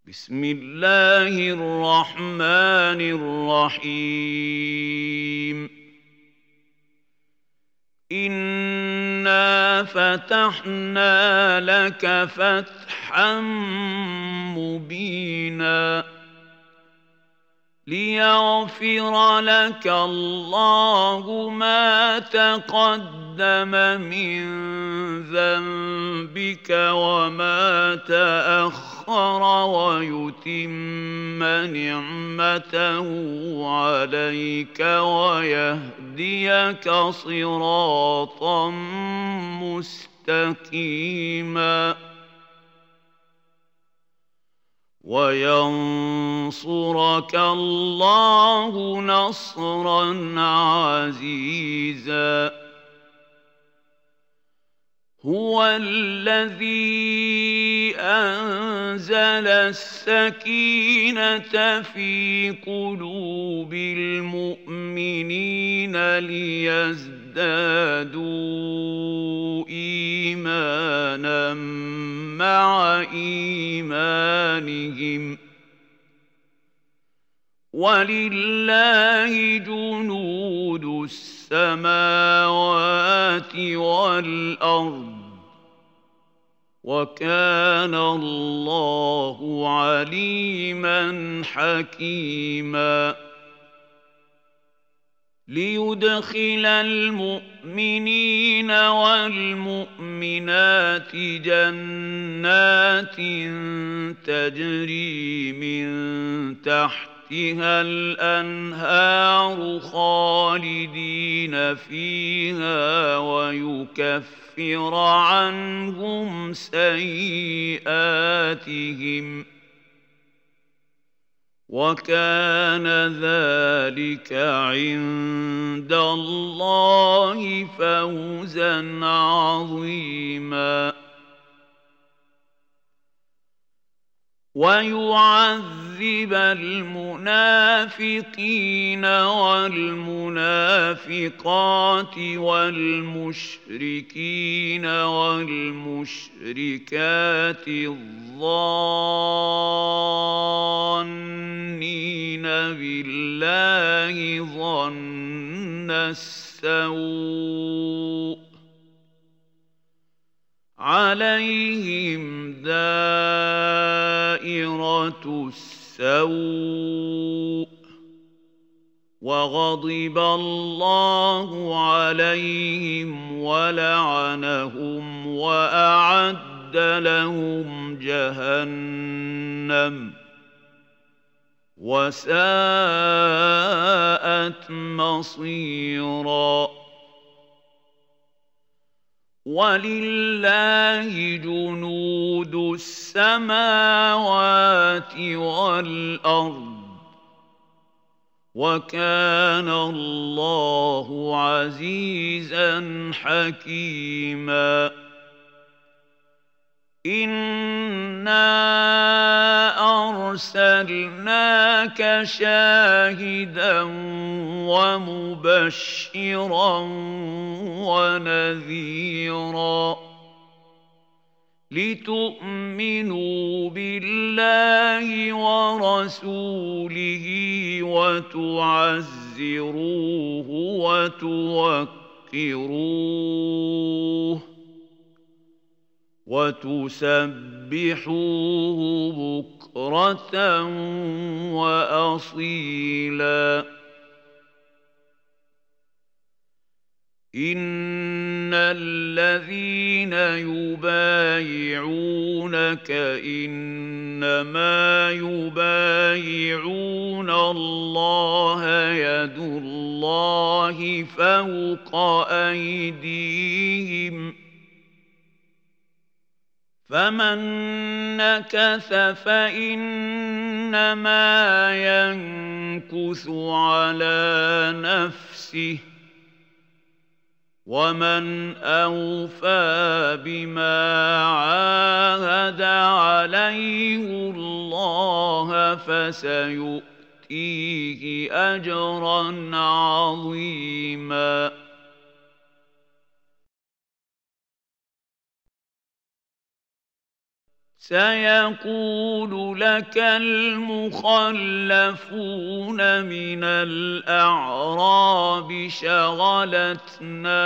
بسم الله الرحمن الرحيم إنا فتحنا لك فتحا مبينا ليغفر لك الله ما تقدم من ذنبك وما تأخر ويتم نعمته عليك ويهديك صراطا مستقيما وينصرك الله نصرا عزيزا هو الذي أنزل السكينة في قلوب المؤمنين ليزدادوا إيمانا مع إيمانهم ولله جنود السماوات والأرض وكان الله عليما حكيما ليدخل المؤمنين والمؤمنات جنات تجري من تحتها الأنهار خالدين فيها ويكفر عنهم سيئاتهم وكان ذلك عند الله فوزا عظيما ويعذب المنافقين والمنافقات والمشركين والمشركات الظانين بالله ظن السوء عليهم دائرة السوء وغضب الله عليهم ولعنهم وأعد لهم جهنم وساءت مصيرا ولله جنود السماوات والأرض وكان الله عزيزا حكيما إنا أرسلناك شاهدا ومبشرا ونذيرا لتؤمنوا بالله ورسوله وتعزروه وتوقروه وتسبحوه بكرة وأصيلا إن الذين يبايعونك إنما يبايعون الله يد الله فوق أيديهم فمن نكث فإنما ينكث على نفسه ومن أوفى بما عاهد عليه الله فسيؤتيه أجرا عظيما سيقول لك المخلفون من الأعراب شغلتنا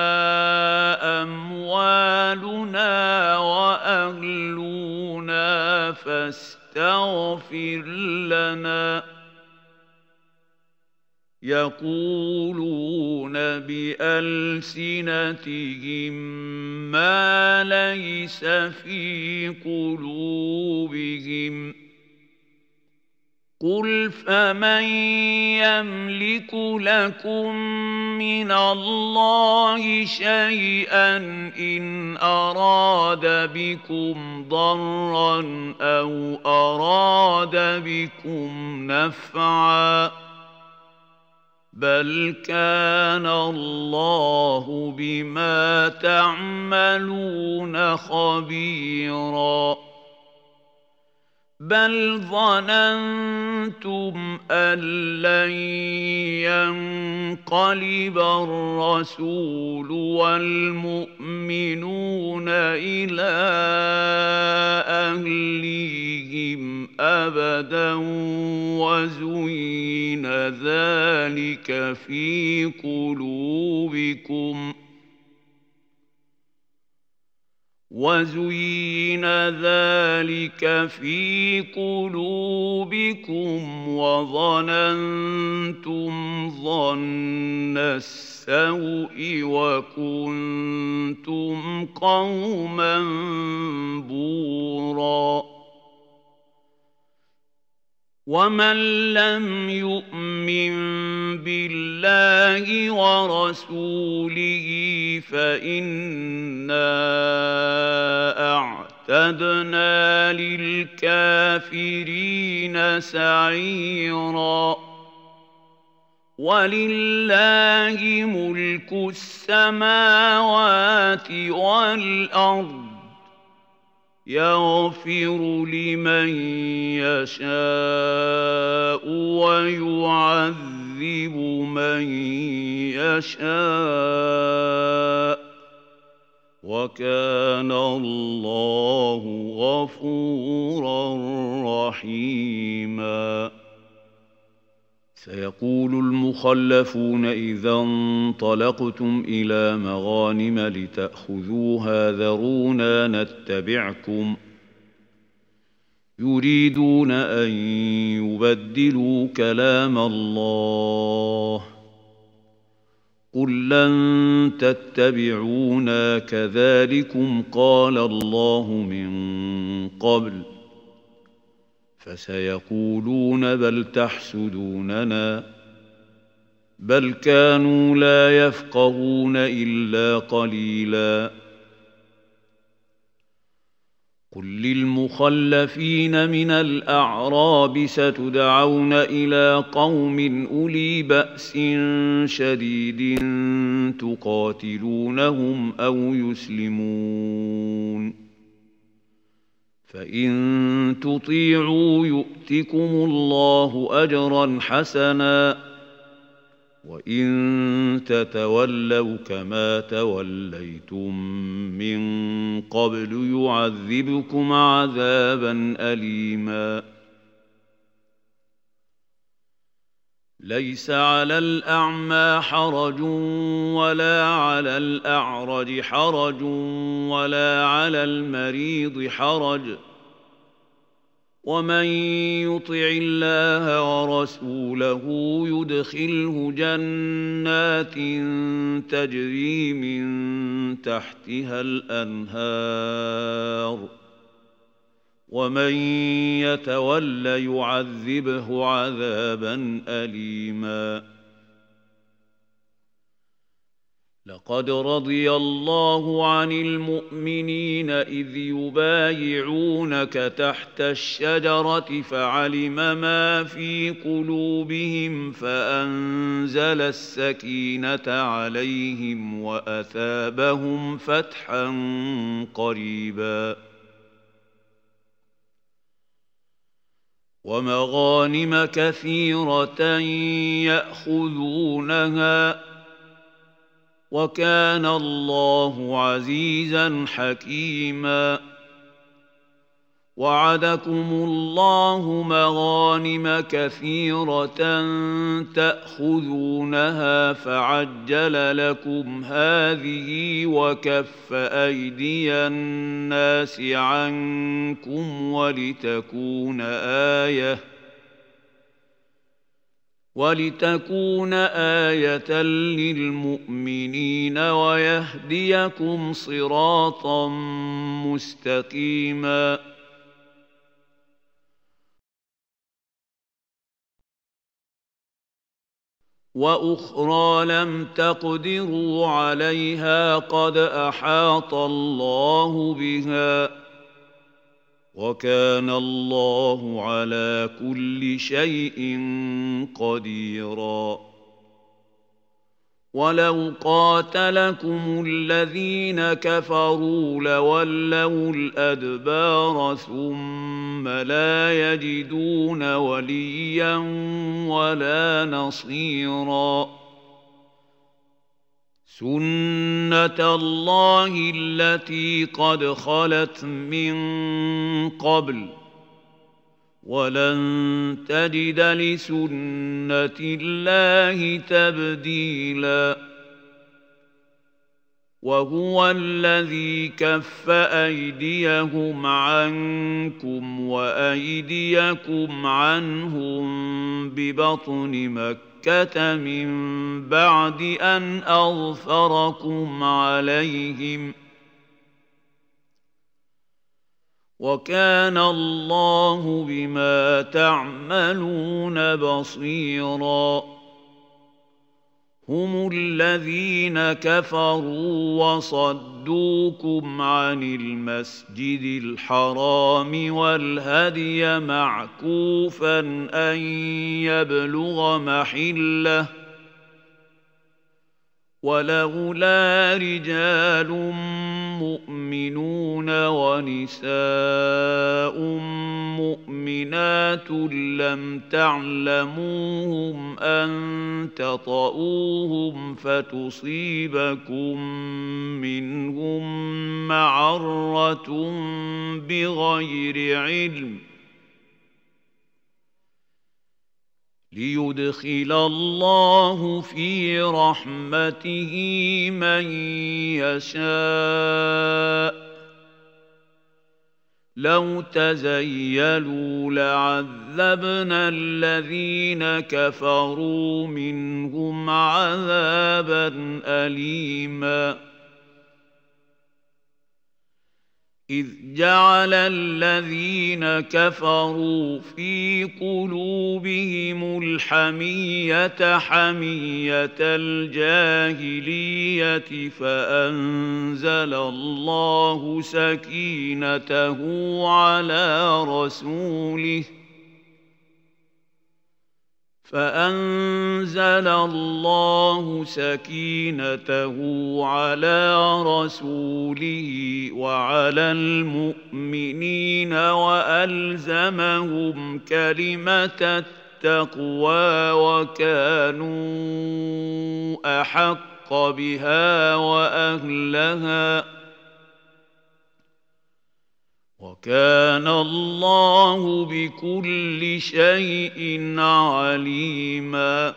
أموالنا وأهلنا فاستغفر لنا يقولون بألسنتهم ما ليس في قلوبهم قل فمن يملك لكم من الله شيئا إن أراد بكم ضرا أو أراد بكم نفعا بل كان الله بما تعملون خبيرا بل ظننتم أن لن ينقلب الرسول والمؤمنون إلى أهليهم أبدا وزين ذلك في قلوبكم وظننتم ظن السوء وكنتم قوما بورا ومن لم يؤمن بالله ورسوله فإنا أعتدنا للكافرين سعيرا ولله ملك السماوات والأرض يغفر لمن يشاء ويعذب من يشاء وكان الله غفورا رحيما سيقول المخلفون إذا انطلقتم إلى مغانم لتأخذوها ذرونا نتبعكم يريدون أن يبدلوا كلام الله قل لن تتبعونا كذلكم قال الله من قبل فسيقولون بل تحسدوننا بل كانوا لا يفقهون إلا قليلا قل للمخلفين من الأعراب ستدعون إلى قوم أولي بأس شديد تقاتلونهم أو يسلمون فإن تطيعوا يؤتكم الله أجرا حسنا وإن تتولوا كما توليتم من قبل يعذبكم عذابا أليما ليس على الأعمى حرج ولا على الأعرج حرج ولا على المريض حرج ومن يطع الله ورسوله يدخله جنات تجري من تحتها الأنهار ومن يتول يعذبه عذابا أليما لقد رضي الله عن المؤمنين إذ يبايعونك تحت الشجرة فعلم ما في قلوبهم فأنزل السكينة عليهم وأثابهم فتحا قريبا ومغانم كثيرة يأخذونها وكان الله عزيزا حكيما وعدكم الله مغانم كثيرة تأخذونها فعجل لكم هذه وكف أيدي الناس عنكم ولتكون آية للمؤمنين ويهديكم صراطا مستقيما وأخرى لم تقدروا عليها قد أحاط الله بها وكان الله على كل شيء قديرا ولو قاتلكم الذين كفروا لولوا الأدبار ثم لا يجدون وليا ولا نصيرا سنة الله التي قد خلت من قبل ولن تجد لسنة الله تبديلا وهو الذي كف أيديهم عنكم وأيديكم عنهم ببطن مكة من بعد أن أظفركم عليهم وكان الله بما تعملون بصيرا هم الذين كفروا وصدوكم عن المسجد الحرام والهدي معكوفا أن يبلغ محله ولولا رجال مؤمنون ونساء مؤمنات لم تعلموهم أن تطؤوهم فتصيبكم منهم معرة بغير علم ليدخل الله في رحمته من يشاء لو تزيلوا لعذبنا الذين كفروا منهم عذابا أليما إذ جعل الذين كفروا في قلوبهم الحمية حمية الجاهلية فأنزل الله سكينته على رسوله وعلى المؤمنين وألزمهم كلمة التقوى وكانوا أحق بها وأهلها وكان الله بكل شيء عليما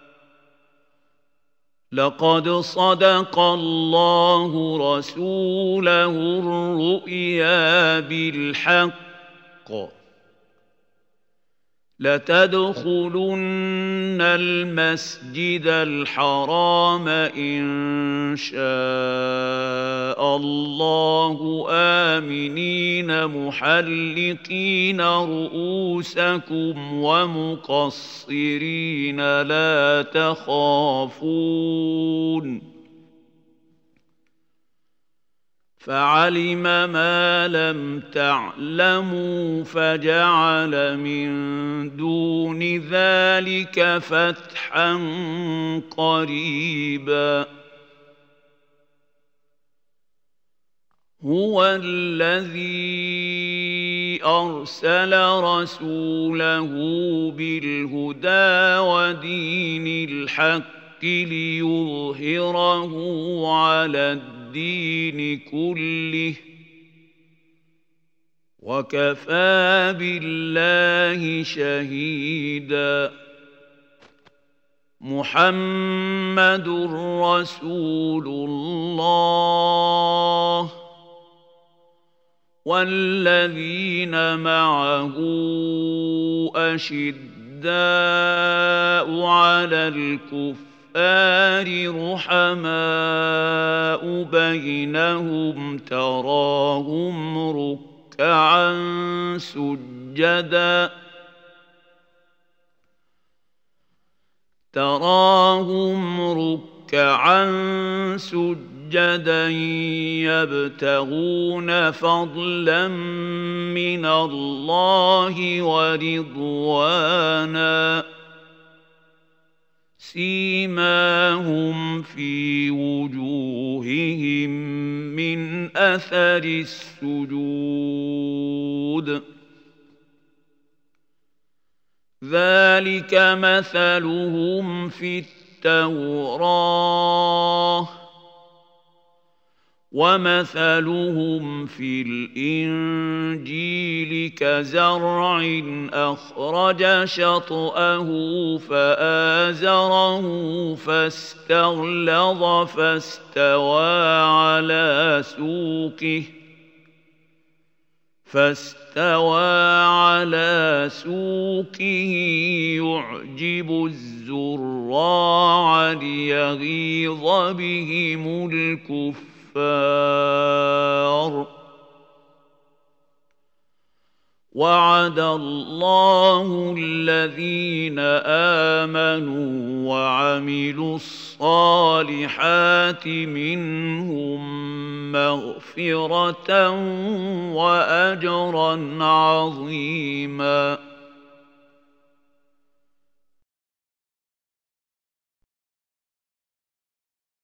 لقد صدق الله رسوله الرؤيا بالحق لتدخلن المسجد الحرام إن شاء الله آمنين محلقين رؤوسكم ومقصرين لا تخافون فعلم ما لم تعلموا فجعل من دون ذلك فتحا قريبا هو الذي أرسل رسوله بالهدى ودين الحق ليظهره على الدين كله وكفى بالله شهيدا. محمد رسول الله والذين معه أشداء على الكفار رحماء بينهم تراهم ركعا سجدا يبتغون فضلا من الله ورضوانا سيماهم في وجوههم من أثر السجود ذلك مثلهم في التوراة ومثلهم في الإنجيل كزرع أخرج شطأه فآزره فاستغلظ فاستوى على سوقه يعجب الزراع ليغيظ بهم الكفار وعد الله الذين آمنوا وعملوا الصالحات منهم مغفرة وأجرا عظيما.